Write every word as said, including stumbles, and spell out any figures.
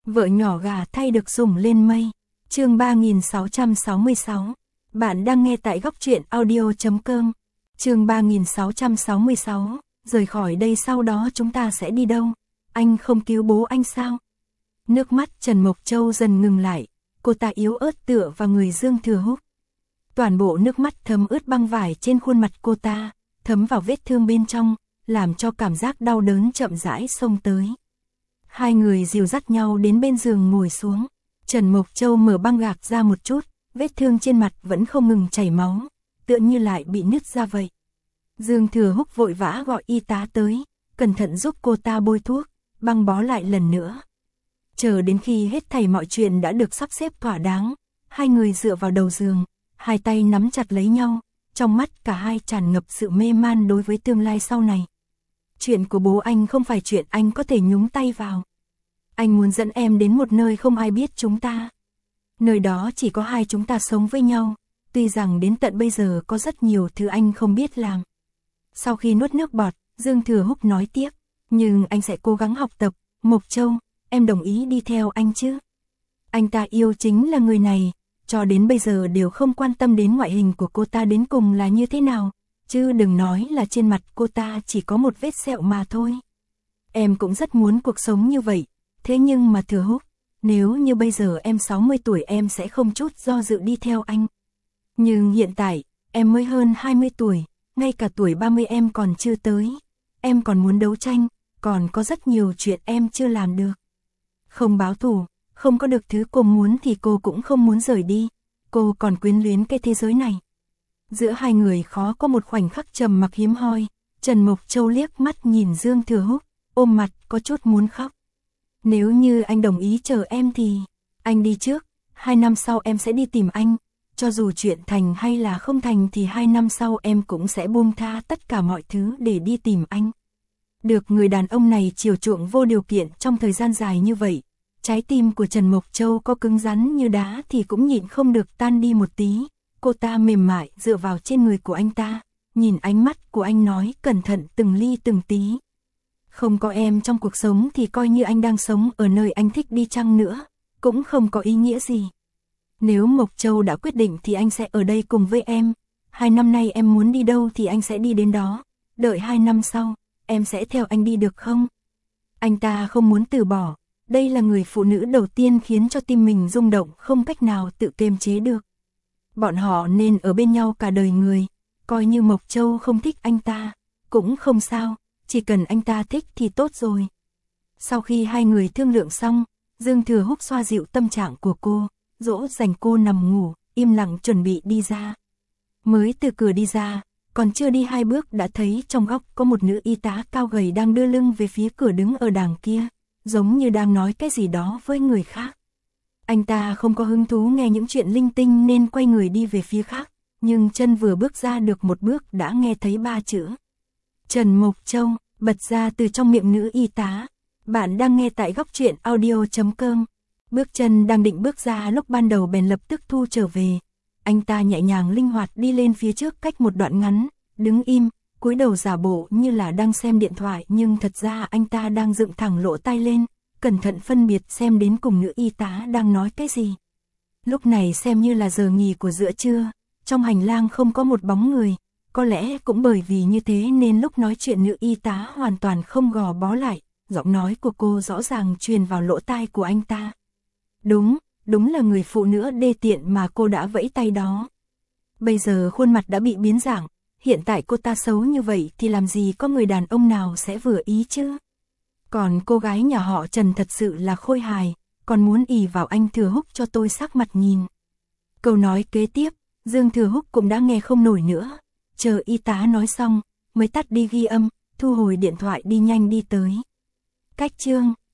Vợ nhỏ gà thay được sủng lên mây. Chương ba nghìn sáu trăm sáu mươi sáu. Bạn đang nghe tại góc truyện audio chấm com. Chương ba nghìn sáu trăm sáu mươi sáu. Rời khỏi đây sau đó chúng ta sẽ đi đâu? Anh không cứu bố anh sao? Nước mắt Trần Mộc Châu dần ngừng lại, cô ta yếu ớt tựa vào người Dương Thừa Húc. Toàn bộ nước mắt thấm ướt băng vải trên khuôn mặt cô ta, thấm vào vết thương bên trong, làm cho cảm giác đau đớn chậm rãi xông tới. Hai người dìu dắt nhau đến bên giường ngồi xuống. Trần Mộc Châu mở băng gạc ra một chút, vết thương trên mặt vẫn không ngừng chảy máu, tựa như lại bị nứt ra vậy. Dương Thừa Húc vội vã gọi y tá tới, cẩn thận giúp cô ta bôi thuốc, băng bó lại lần nữa. Chờ đến khi hết thảy mọi chuyện đã được sắp xếp thỏa đáng, hai người dựa vào đầu giường, hai tay nắm chặt lấy nhau, trong mắt cả hai tràn ngập sự mê man đối với tương lai sau này. Chuyện của bố anh không phải chuyện anh có thể nhúng tay vào. Anh muốn dẫn em đến một nơi không ai biết chúng ta. Nơi đó chỉ có hai chúng ta sống với nhau, tuy rằng đến tận bây giờ có rất nhiều thứ anh không biết làm. Sau khi nuốt nước bọt, Dương Thừa Húc nói tiếp, nhưng anh sẽ cố gắng học tập. Mộc Châu, em đồng ý đi theo anh chứ? Anh ta yêu chính là người này, cho đến bây giờ đều không quan tâm đến ngoại hình của cô ta đến cùng là như thế nào, chứ đừng nói là trên mặt cô ta chỉ có một vết sẹo mà thôi. Em cũng rất muốn cuộc sống như vậy, thế nhưng mà Thừa Húc, nếu như bây giờ em sáu mươi tuổi em sẽ không chút do dự đi theo anh. Nhưng hiện tại, em mới hơn hai mươi tuổi, ngay cả tuổi ba mươi em còn chưa tới. Em còn muốn đấu tranh, còn có rất nhiều chuyện em chưa làm được. Không báo thù, không có được thứ cô muốn thì cô cũng không muốn rời đi. Cô còn quyến luyến cái thế giới này. Giữa hai người khó có một khoảnh khắc trầm mặc hiếm hoi. Trần Mộc Châu liếc mắt nhìn Dương Thừa Húc, ôm mặt có chút muốn khóc. Nếu như anh đồng ý chờ em thì anh đi trước, hai năm sau em sẽ đi tìm anh. Cho dù chuyện thành hay là không thành thì hai năm sau em cũng sẽ buông tha tất cả mọi thứ để đi tìm anh. Được người đàn ông này chiều chuộng vô điều kiện trong thời gian dài như vậy, trái tim của Trần Mộc Châu có cứng rắn như đá thì cũng nhịn không được tan đi một tí. Cô ta mềm mại dựa vào trên người của anh ta, nhìn ánh mắt của anh nói cẩn thận từng ly từng tí. Không có em trong cuộc sống thì coi như anh đang sống ở nơi anh thích đi chăng nữa, cũng không có ý nghĩa gì. Nếu Mộc Châu đã quyết định thì anh sẽ ở đây cùng với em. Hai năm nay em muốn đi đâu thì anh sẽ đi đến đó. Đợi hai năm sau, em sẽ theo anh đi được không? Anh ta không muốn từ bỏ. Đây là người phụ nữ đầu tiên khiến cho tim mình rung động không cách nào tự kiềm chế được. Bọn họ nên ở bên nhau cả đời người. Coi như Mộc Châu không thích anh ta, cũng không sao. Chỉ cần anh ta thích thì tốt rồi. Sau khi hai người thương lượng xong, Dương Thừa Húc xoa dịu tâm trạng của cô, dỗ dành cô nằm ngủ, im lặng chuẩn bị đi ra. Mới từ cửa đi ra, còn chưa đi hai bước đã thấy trong góc có một nữ y tá cao gầy đang đưa lưng về phía cửa đứng ở đằng kia, giống như đang nói cái gì đó với người khác. Anh ta không có hứng thú nghe những chuyện linh tinh nên quay người đi về phía khác, nhưng chân vừa bước ra được một bước đã nghe thấy ba chữ. Trần Mộc Châu, bật ra từ trong miệng nữ y tá. Bạn đang nghe tại góc truyện audio chấm com. Bước chân đang định bước ra lúc ban đầu bèn lập tức thu trở về. Anh ta nhẹ nhàng linh hoạt đi lên phía trước cách một đoạn ngắn, đứng im, cúi đầu giả bộ như là đang xem điện thoại nhưng thật ra anh ta đang dựng thẳng lỗ tai lên, cẩn thận phân biệt xem đến cùng nữ y tá đang nói cái gì. Lúc này xem như là giờ nghỉ của giữa trưa, trong hành lang không có một bóng người, có lẽ cũng bởi vì như thế nên lúc nói chuyện nữ y tá hoàn toàn không gò bó lại, giọng nói của cô rõ ràng truyền vào lỗ tai của anh ta. Đúng, đúng là người phụ nữ đê tiện mà cô đã vẫy tay đó. Bây giờ khuôn mặt đã bị biến dạng, hiện tại cô ta xấu như vậy thì làm gì có người đàn ông nào sẽ vừa ý chứ. Còn cô gái nhà họ Trần thật sự là khôi hài, còn muốn ỷ vào anh Thừa Húc cho tôi sắc mặt nhìn. Câu nói kế tiếp, Dương Thừa Húc cũng đã nghe không nổi nữa, chờ y tá nói xong, mới tắt đi ghi âm, thu hồi điện thoại đi nhanh đi tới. Cách chương